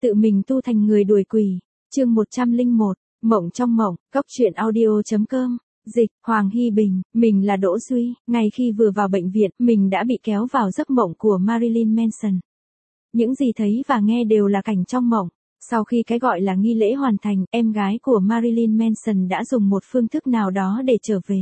Tự mình tu thành người đuổi quỷ. Chương 101, Mộng trong mộng, Góc truyện audio.com. Dịch, Hoàng Hy Bình, mình là Đỗ Duy, ngay khi vừa vào bệnh viện, mình đã bị kéo vào giấc mộng của Marilyn Manson. Những gì thấy và nghe đều là cảnh trong mộng. Sau khi cái gọi là nghi lễ hoàn thành, em gái của Marilyn Manson đã dùng một phương thức nào đó để trở về.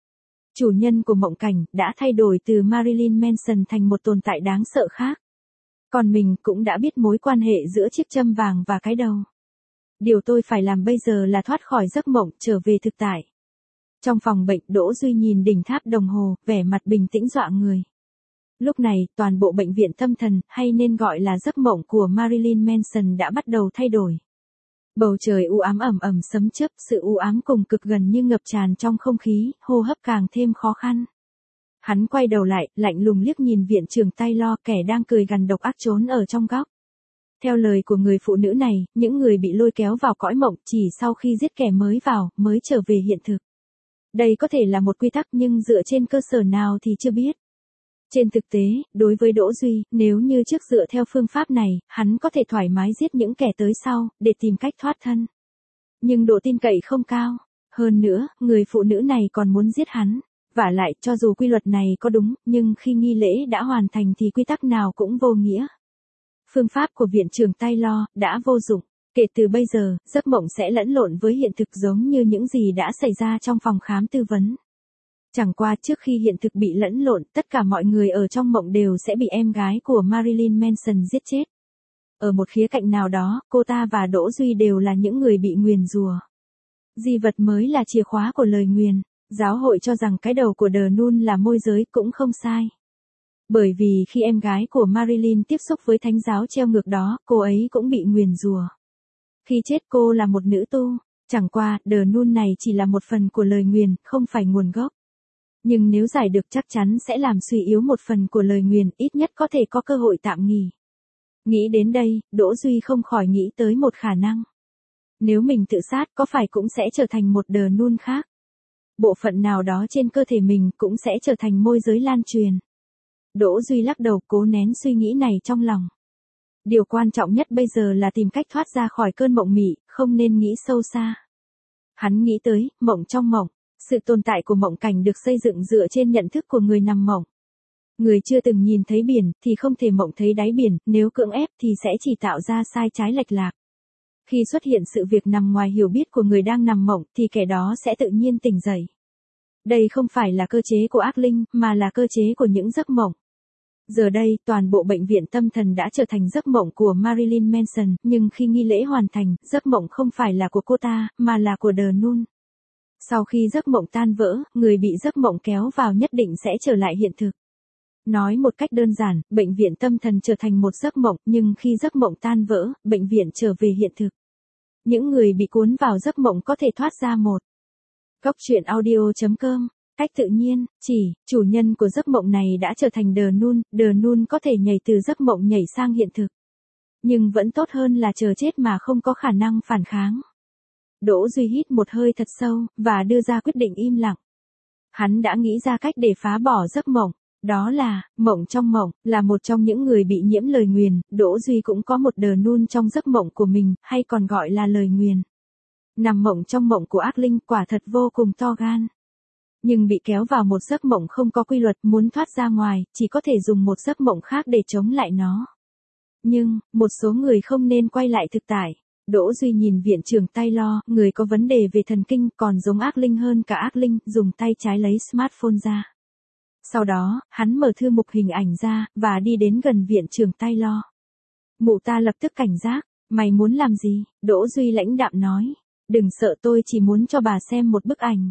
Chủ nhân của mộng cảnh đã thay đổi từ Marilyn Manson thành một tồn tại đáng sợ khác. Còn mình cũng đã biết mối quan hệ giữa chiếc châm vàng và cái đầu. Điều tôi phải làm bây giờ là thoát khỏi giấc mộng, trở về thực tại. Trong phòng bệnh, Đỗ Duy nhìn đỉnh tháp đồng hồ, vẻ mặt bình tĩnh dọa người. Lúc này, toàn bộ bệnh viện tâm thần, hay nên gọi là giấc mộng của Marilyn Manson đã bắt đầu thay đổi. Bầu trời u ám ẩm ẩm sấm chớp, sự u ám cùng cực gần như ngập tràn trong không khí, hô hấp càng thêm khó khăn. Hắn quay đầu lại, lạnh lùng liếc nhìn viện trưởng Taylor, kẻ đang cười gằn độc ác trốn ở trong góc. Theo lời của người phụ nữ này, những người bị lôi kéo vào cõi mộng chỉ sau khi giết kẻ mới vào, mới trở về hiện thực. Đây có thể là một quy tắc nhưng dựa trên cơ sở nào thì chưa biết. Trên thực tế, đối với Đỗ Duy, nếu như trước dựa theo phương pháp này, hắn có thể thoải mái giết những kẻ tới sau, để tìm cách thoát thân. Nhưng độ tin cậy không cao. Hơn nữa, người phụ nữ này còn muốn giết hắn. Vả lại, cho dù quy luật này có đúng, nhưng khi nghi lễ đã hoàn thành thì quy tắc nào cũng vô nghĩa. Phương pháp của viện trưởng Taylor đã vô dụng. Kể từ bây giờ, giấc mộng sẽ lẫn lộn với hiện thực giống như những gì đã xảy ra trong phòng khám tư vấn. Chẳng qua trước khi hiện thực bị lẫn lộn, tất cả mọi người ở trong mộng đều sẽ bị em gái của Marilyn Manson giết chết. Ở một khía cạnh nào đó, cô ta và Đỗ Duy đều là những người bị nguyền rủa. Di vật mới là chìa khóa của lời nguyền. Giáo hội cho rằng cái đầu của The Nun là môi giới cũng không sai. Bởi vì khi em gái của Marilyn tiếp xúc với thánh giáo treo ngược đó, cô ấy cũng bị nguyền rủa. Khi chết cô là một nữ tu, chẳng qua, The Nun này chỉ là một phần của lời nguyền, không phải nguồn gốc. Nhưng nếu giải được chắc chắn sẽ làm suy yếu một phần của lời nguyền, ít nhất có thể có cơ hội tạm nghỉ. Nghĩ đến đây, Đỗ Duy không khỏi nghĩ tới một khả năng. Nếu mình tự sát có phải cũng sẽ trở thành một The Nun khác? Bộ phận nào đó trên cơ thể mình cũng sẽ trở thành môi giới lan truyền. Đỗ Duy lắc đầu cố nén suy nghĩ này trong lòng. Điều quan trọng nhất bây giờ là tìm cách thoát ra khỏi cơn mộng mị, không nên nghĩ sâu xa. Hắn nghĩ tới, mộng trong mộng. Sự tồn tại của mộng cảnh được xây dựng dựa trên nhận thức của người nằm mộng. Người chưa từng nhìn thấy biển, thì không thể mộng thấy đáy biển, nếu cưỡng ép thì sẽ chỉ tạo ra sai trái lệch lạc. Khi xuất hiện sự việc nằm ngoài hiểu biết của người đang nằm mộng, thì kẻ đó sẽ tự nhiên tỉnh dậy. Đây không phải là cơ chế của ác linh, mà là cơ chế của những giấc mộng. Giờ đây, toàn bộ bệnh viện tâm thần đã trở thành giấc mộng của Marilyn Manson, nhưng khi nghi lễ hoàn thành, giấc mộng không phải là của cô ta, mà là của The Nun. Sau khi giấc mộng tan vỡ, người bị giấc mộng kéo vào nhất định sẽ trở lại hiện thực. Nói một cách đơn giản, bệnh viện tâm thần trở thành một giấc mộng, nhưng khi giấc mộng tan vỡ, bệnh viện trở về hiện thực. Những người bị cuốn vào giấc mộng có thể thoát ra một. Góc truyện audio.com. Cách tự nhiên, chủ nhân của giấc mộng này đã trở thành The Nun có thể nhảy từ giấc mộng nhảy sang hiện thực. Nhưng vẫn tốt hơn là chờ chết mà không có khả năng phản kháng. Đỗ Duy hít một hơi thật sâu, và đưa ra quyết định im lặng. Hắn đã nghĩ ra cách để phá bỏ giấc mộng. Đó là, mộng trong mộng, là một trong những người bị nhiễm lời nguyền, Đỗ Duy cũng có một The Nun trong giấc mộng của mình, hay còn gọi là lời nguyền. Nằm mộng trong mộng của ác linh quả thật vô cùng to gan. Nhưng bị kéo vào một giấc mộng không có quy luật, muốn thoát ra ngoài, chỉ có thể dùng một giấc mộng khác để chống lại nó. Nhưng, một số người không nên quay lại thực tại. Đỗ Duy nhìn viện trưởng Taylor, người có vấn đề về thần kinh, còn giống ác linh hơn cả ác linh, dùng tay trái lấy smartphone ra. Sau đó, hắn mở thư mục hình ảnh ra, và đi đến gần viện trưởng Taylor. Mụ ta lập tức cảnh giác, mày muốn làm gì? Đỗ Duy lãnh đạm nói. Đừng sợ, tôi chỉ muốn cho bà xem một bức ảnh.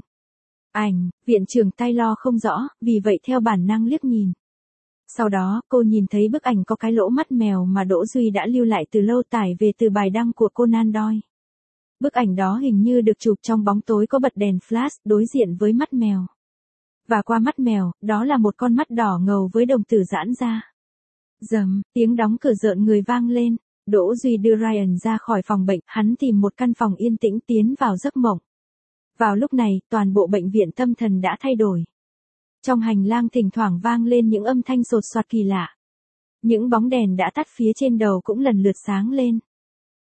Viện trưởng Taylor không rõ, vì vậy theo bản năng liếc nhìn. Sau đó, cô nhìn thấy bức ảnh có cái lỗ mắt mèo mà Đỗ Duy đã lưu lại từ lâu, tải về từ bài đăng của Conan Doyle. Bức ảnh đó hình như được chụp trong bóng tối, có bật đèn flash đối diện với mắt mèo. Và qua mắt mèo, đó là một con mắt đỏ ngầu với đồng tử giãn ra. Rầm, tiếng đóng cửa rợn người vang lên. Đỗ Duy đưa Ryan ra khỏi phòng bệnh, hắn tìm một căn phòng yên tĩnh tiến vào giấc mộng. Vào lúc này, toàn bộ bệnh viện tâm thần đã thay đổi. Trong hành lang thỉnh thoảng vang lên những âm thanh sột soạt kỳ lạ. Những bóng đèn đã tắt phía trên đầu cũng lần lượt sáng lên.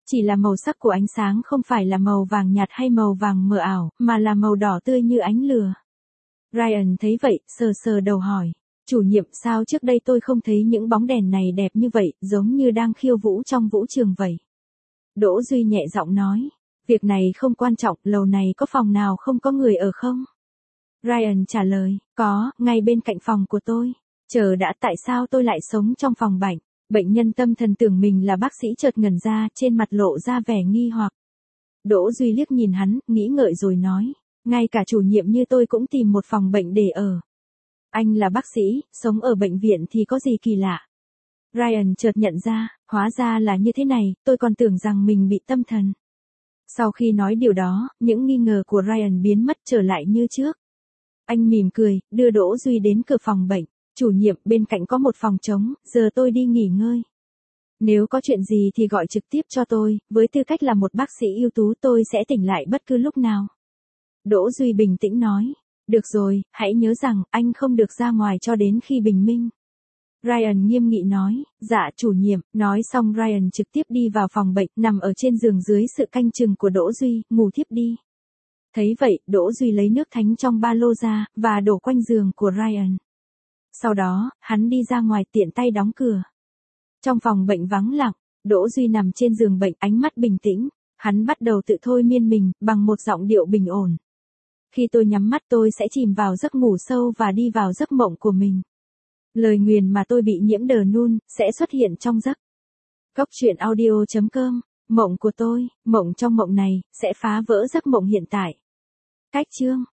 Chỉ là màu sắc của ánh sáng không phải là màu vàng nhạt hay màu vàng mờ ảo, mà là màu đỏ tươi như ánh lửa. Ryan thấy vậy, sờ sờ đầu hỏi. Chủ nhiệm, sao trước đây tôi không thấy những bóng đèn này đẹp như vậy, giống như đang khiêu vũ trong vũ trường vậy? Đỗ Duy nhẹ giọng nói. Việc này không quan trọng, lầu này có phòng nào không có người ở không? Ryan trả lời, có, ngay bên cạnh phòng của tôi. Chờ đã, tại sao tôi lại sống trong phòng bệnh? Bệnh nhân tâm thần tưởng mình là bác sĩ chợt ngẩn ra, trên mặt lộ ra vẻ nghi hoặc. Đỗ Duy liếc nhìn hắn, nghĩ ngợi rồi nói, ngay cả chủ nhiệm như tôi cũng tìm một phòng bệnh để ở. Anh là bác sĩ, sống ở bệnh viện thì có gì kỳ lạ? Ryan chợt nhận ra, hóa ra là như thế này, tôi còn tưởng rằng mình bị tâm thần. Sau khi nói điều đó, những nghi ngờ của Ryan biến mất trở lại như trước. Anh mỉm cười, đưa Đỗ Duy đến cửa phòng bệnh. Chủ nhiệm, bên cạnh có một phòng trống, giờ tôi đi nghỉ ngơi. Nếu có chuyện gì thì gọi trực tiếp cho tôi, với tư cách là một bác sĩ ưu tú tôi sẽ tỉnh lại bất cứ lúc nào. Đỗ Duy bình tĩnh nói. Được rồi, hãy nhớ rằng, anh không được ra ngoài cho đến khi bình minh. Ryan nghiêm nghị nói, dạ chủ nhiệm, nói xong Ryan trực tiếp đi vào phòng bệnh, nằm ở trên giường dưới sự canh chừng của Đỗ Duy, ngủ thiếp đi. Thấy vậy, Đỗ Duy lấy nước thánh trong ba lô ra, và đổ quanh giường của Ryan. Sau đó, hắn đi ra ngoài tiện tay đóng cửa. Trong phòng bệnh vắng lặng, Đỗ Duy nằm trên giường bệnh, ánh mắt bình tĩnh. Hắn bắt đầu tự thôi miên mình, bằng một giọng điệu bình ổn. Khi tôi nhắm mắt tôi sẽ chìm vào giấc ngủ sâu và đi vào giấc mộng của mình. Lời nguyền mà tôi bị nhiễm đờ nun, sẽ xuất hiện trong giấc. Góc truyện audio.com, mộng của tôi, mộng trong mộng này, sẽ phá vỡ giấc mộng hiện tại. Cách chương.